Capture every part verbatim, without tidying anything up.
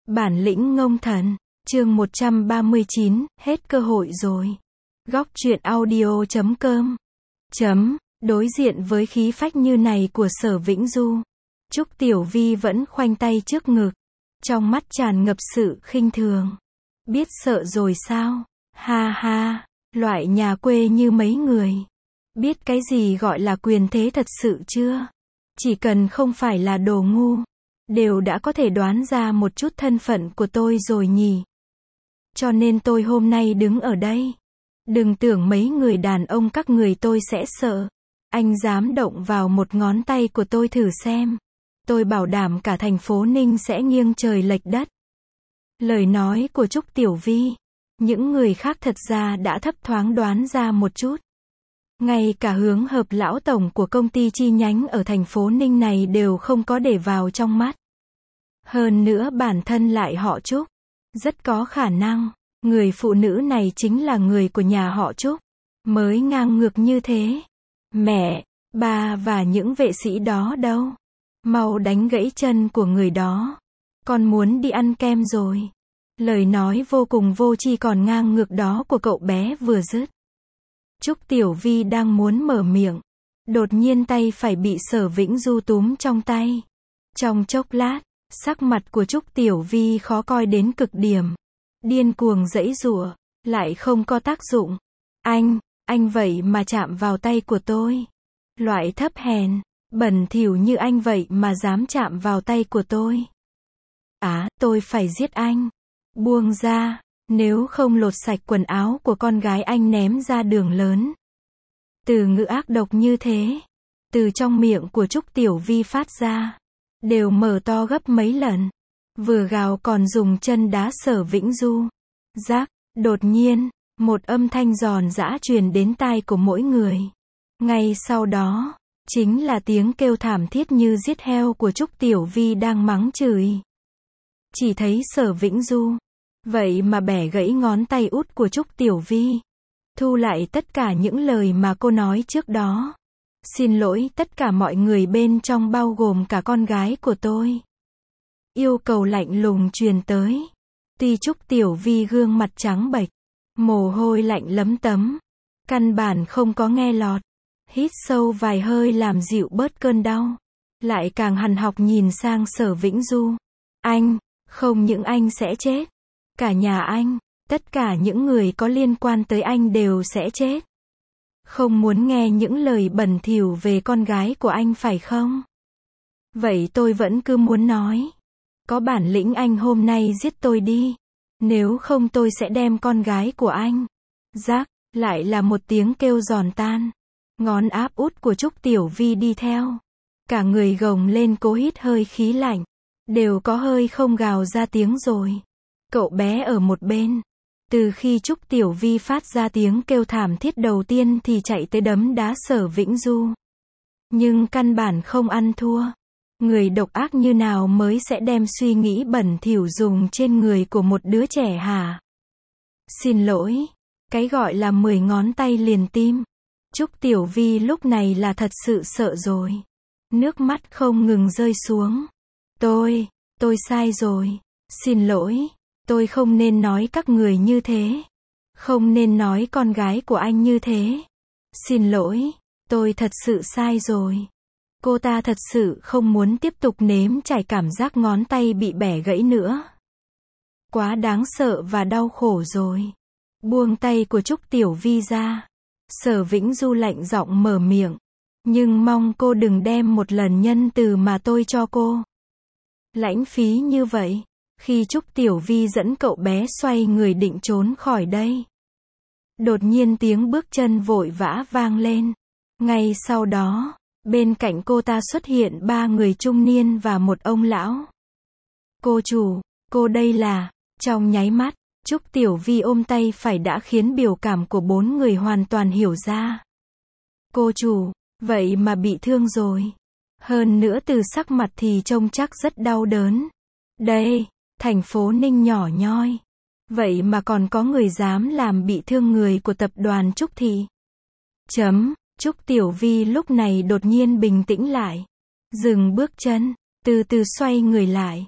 Bản lĩnh ngông thần, chương một trăm ba mươi chín, hết cơ hội rồi. Góc truyện audio chấm com. Chấm, đối diện với khí phách như này của Sở Vĩnh Du, Trúc Tiểu Vi vẫn khoanh tay trước ngực, trong mắt tràn ngập sự khinh thường. Biết sợ rồi sao? Ha ha, loại nhà quê như mấy người. Biết cái gì gọi là quyền thế thật sự chưa? Chỉ cần không phải là đồ ngu, đều đã có thể đoán ra một chút thân phận của tôi rồi nhỉ. Cho nên tôi hôm nay đứng ở đây. Đừng tưởng mấy người đàn ông các người tôi sẽ sợ. Anh dám động vào một ngón tay của tôi thử xem. Tôi bảo đảm cả thành phố Ninh sẽ nghiêng trời lệch đất. Lời nói của Trúc Tiểu Vi, những người khác thật ra đã thấp thoáng đoán ra một chút. Ngay cả hướng hợp lão tổng của công ty chi nhánh ở thành phố Ninh này đều không có để vào trong mắt. Hơn nữa bản thân lại họ Trúc. Rất có khả năng, người phụ nữ này chính là người của nhà họ Trúc. Mới ngang ngược như thế. Mẹ, ba và những vệ sĩ đó đâu? Mau đánh gãy chân của người đó. Con muốn đi ăn kem rồi. Lời nói vô cùng vô tri còn ngang ngược đó của cậu bé vừa dứt. Trúc Tiểu Vi đang muốn mở miệng. Đột nhiên tay phải bị Sở Vĩnh Du túm trong tay. Trong chốc lát, sắc mặt của Trúc Tiểu Vi khó coi đến cực điểm. Điên cuồng giãy giụa, lại không có tác dụng. Anh, anh vậy mà chạm vào tay của tôi. Loại thấp hèn, bẩn thỉu như anh vậy mà dám chạm vào tay của tôi. Á, à, tôi phải giết anh. Buông ra, nếu không lột sạch quần áo của con gái anh ném ra đường lớn. Từ ngữ ác độc như thế, từ trong miệng của Trúc Tiểu Vi phát ra, đều mở to gấp mấy lần. Vừa gào còn dùng chân đá Sở Vĩnh Du. Rắc, đột nhiên, một âm thanh giòn giã truyền đến tai của mỗi người. Ngay sau đó, chính là tiếng kêu thảm thiết như giết heo của Trúc Tiểu Vi đang mắng chửi. Chỉ thấy Sở Vĩnh Du, vậy mà bẻ gãy ngón tay út của Trúc Tiểu Vi. Thu lại tất cả những lời mà cô nói trước đó. Xin lỗi tất cả mọi người bên trong bao gồm cả con gái của tôi. Yêu cầu lạnh lùng truyền tới. Tuy Trúc Tiểu Vi gương mặt trắng bệch, mồ hôi lạnh lấm tấm, căn bản không có nghe lọt. Hít sâu vài hơi làm dịu bớt cơn đau. Lại càng hằn học nhìn sang Sở Vĩnh Du. Anh, không những anh sẽ chết. Cả nhà anh, tất cả những người có liên quan tới anh đều sẽ chết. Không muốn nghe những lời bẩn thỉu về con gái của anh phải không? Vậy tôi vẫn cứ muốn nói. Có bản lĩnh anh hôm nay giết tôi đi. Nếu không tôi sẽ đem con gái của anh. Rắc, lại là một tiếng kêu giòn tan. Ngón áp út của Trúc Tiểu Vi đi theo. Cả người gồng lên cố hít hơi khí lạnh. Đều có hơi không gào ra tiếng rồi. Cậu bé ở một bên. Từ khi Trúc Tiểu Vi phát ra tiếng kêu thảm thiết đầu tiên thì chạy tới đấm đá Sở Vĩnh Du. Nhưng căn bản không ăn thua. Người độc ác như nào mới sẽ đem suy nghĩ bẩn thỉu dùng trên người của một đứa trẻ hả? Xin lỗi. Cái gọi là mười ngón tay liền tim. Trúc Tiểu Vi lúc này là thật sự sợ rồi. Nước mắt không ngừng rơi xuống. Tôi, tôi sai rồi. Xin lỗi. Tôi không nên nói các người như thế. Không nên nói con gái của anh như thế. Xin lỗi. Tôi thật sự sai rồi. Cô ta thật sự không muốn tiếp tục nếm trải cảm giác ngón tay bị bẻ gãy nữa. Quá đáng sợ và đau khổ rồi. Buông tay của Trúc Tiểu Vi ra. Sở Vĩnh Du lạnh giọng mở miệng. Nhưng mong cô đừng đem một lần nhân từ mà tôi cho cô. Lãng phí như vậy. Khi Trúc Tiểu Vi dẫn cậu bé xoay người định trốn khỏi đây. Đột nhiên tiếng bước chân vội vã vang lên. Ngay sau đó, bên cạnh cô ta xuất hiện ba người trung niên và một ông lão. Cô chủ, cô đây là, trong nháy mắt, Trúc Tiểu Vi ôm tay phải đã khiến biểu cảm của bốn người hoàn toàn hiểu ra. Cô chủ, vậy mà bị thương rồi. Hơn nữa từ sắc mặt thì trông chắc rất đau đớn. Đây, thành phố Ninh nhỏ nhoi. Vậy mà còn có người dám làm bị thương người của tập đoàn Trúc Thị. Chấm, Trúc Tiểu Vi lúc này đột nhiên bình tĩnh lại. Dừng bước chân, từ từ xoay người lại.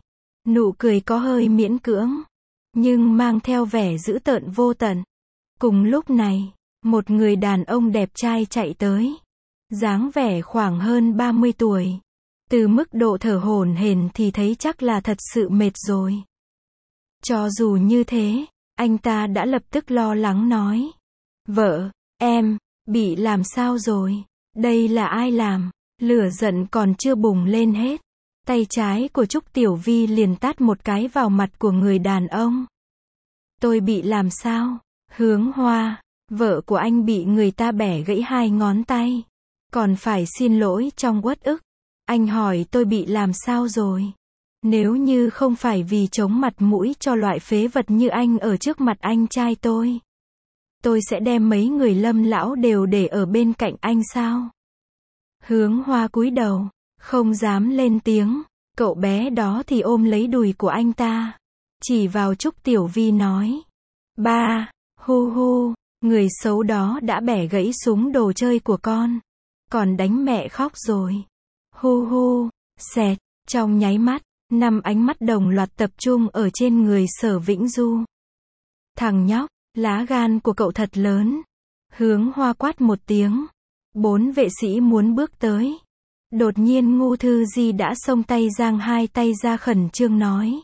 Nụ cười có hơi miễn cưỡng, nhưng mang theo vẻ dữ tợn vô tận. Cùng lúc này, một người đàn ông đẹp trai chạy tới. Dáng vẻ khoảng hơn ba mươi tuổi. Từ mức độ thở hổn hển thì thấy chắc là thật sự mệt rồi. Cho dù như thế, anh ta đã lập tức lo lắng nói. Vợ, em, bị làm sao rồi? Đây là ai làm? Lửa giận còn chưa bùng lên hết. Tay trái của Trúc Tiểu Vi liền tát một cái vào mặt của người đàn ông. Tôi bị làm sao? Hướng Hoa, vợ của anh bị người ta bẻ gãy hai ngón tay. Còn phải xin lỗi trong uất ức. Anh hỏi tôi bị làm sao rồi? Nếu như không phải vì chống mặt mũi cho loại phế vật như anh ở trước mặt anh trai tôi, tôi sẽ đem mấy người Lâm lão đều để ở bên cạnh anh sao? Hướng Hoa cúi đầu, không dám lên tiếng. Cậu bé đó thì ôm lấy đùi của anh ta, chỉ vào Trúc Tiểu Vi nói. Ba, hu hu, người xấu đó đã bẻ gãy súng đồ chơi của con. Còn đánh mẹ khóc rồi. Hu hu, xẹt, trong nháy mắt, năm ánh mắt đồng loạt tập trung ở trên người Sở Vĩnh Du. Thằng nhóc, lá gan của cậu thật lớn. Hướng Hoa quát một tiếng. Bốn vệ sĩ muốn bước tới. Đột nhiên Ngô Thư Di đã xông tay giang hai tay ra khẩn trương nói.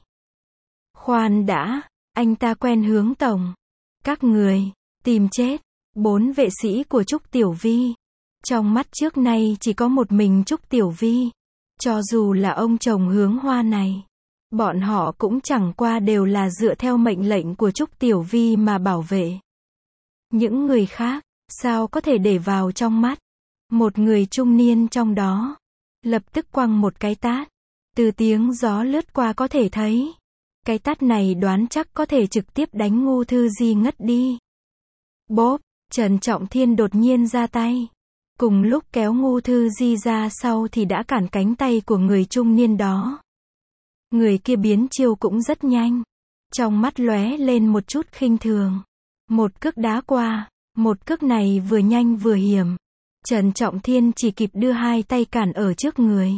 Khoan đã, anh ta quen Hướng tổng. Các người, tìm chết. Bốn vệ sĩ của Trúc Tiểu Vi. Trong mắt trước nay chỉ có một mình Trúc Tiểu Vi. Cho dù là ông chồng Hướng Hoa này, bọn họ cũng chẳng qua đều là dựa theo mệnh lệnh của Trúc Tiểu Vi mà bảo vệ. Những người khác, sao có thể để vào trong mắt. Một người trung niên trong đó, lập tức quăng một cái tát. Từ tiếng gió lướt qua có thể thấy, cái tát này đoán chắc có thể trực tiếp đánh Ngô Thư Di ngất đi. Bốp, Trần Trọng Thiên đột nhiên ra tay. Cùng lúc kéo Ngô Thư Di ra sau thì đã cản cánh tay của người trung niên đó. Người kia biến chiêu cũng rất nhanh. Trong mắt lóe lên một chút khinh thường. Một cước đá qua, một cước này vừa nhanh vừa hiểm. Trần Trọng Thiên chỉ kịp đưa hai tay cản ở trước người.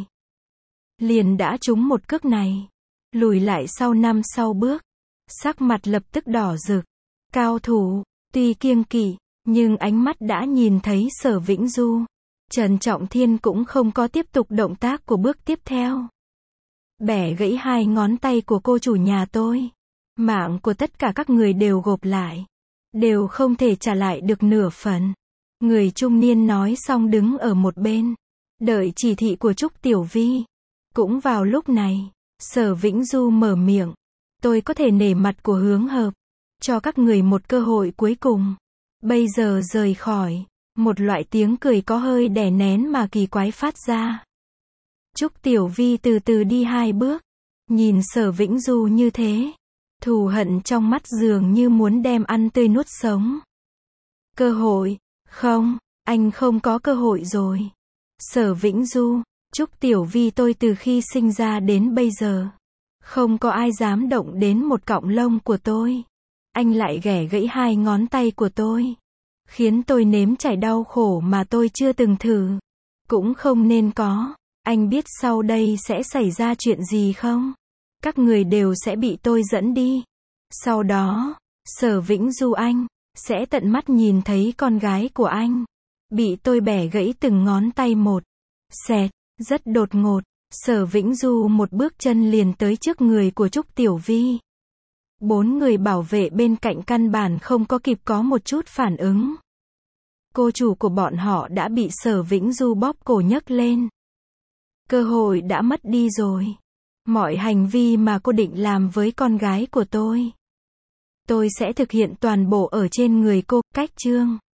Liền đã trúng một cước này. Lùi lại sau năm sau bước. Sắc mặt lập tức đỏ rực. Cao thủ, tuy kiêng kỵ, nhưng ánh mắt đã nhìn thấy Sở Vĩnh Du. Trần Trọng Thiên cũng không có tiếp tục động tác của bước tiếp theo. Bẻ gãy hai ngón tay của cô chủ nhà tôi. Mạng của tất cả các người đều gộp lại. Đều không thể trả lại được nửa phần. Người trung niên nói xong đứng ở một bên. Đợi chỉ thị của Trúc Tiểu Vi. Cũng vào lúc này, Sở Vĩnh Du mở miệng. Tôi có thể nể mặt của Hướng Hợp. Cho các người một cơ hội cuối cùng. Bây giờ rời khỏi. Một loại tiếng cười có hơi đè nén mà kỳ quái phát ra. Trúc Tiểu Vi từ từ đi hai bước. Nhìn Sở Vĩnh Du như thế. Thù hận trong mắt dường như muốn đem ăn tươi nuốt sống. Cơ hội. Không, anh không có cơ hội rồi. Sở Vĩnh Du, Trúc Tiểu Vi tôi từ khi sinh ra đến bây giờ. Không có ai dám động đến một cọng lông của tôi. Anh lại ghẻ gãy hai ngón tay của tôi. Khiến tôi nếm trải đau khổ mà tôi chưa từng thử. Cũng không nên có. Anh biết sau đây sẽ xảy ra chuyện gì không? Các người đều sẽ bị tôi dẫn đi. Sau đó, Sở Vĩnh Du anh sẽ tận mắt nhìn thấy con gái của anh bị tôi bẻ gãy từng ngón tay một. Xẹt, rất đột ngột, Sở Vĩnh Du một bước chân liền tới trước người của Trúc Tiểu Vi. Bốn người bảo vệ bên cạnh căn bản không có kịp có một chút phản ứng. Cô chủ của bọn họ đã bị Sở Vĩnh Du bóp cổ nhấc lên. Cơ hội đã mất đi rồi. Mọi hành vi mà cô định làm với con gái của tôi, tôi sẽ thực hiện toàn bộ ở trên người cô. Cách chương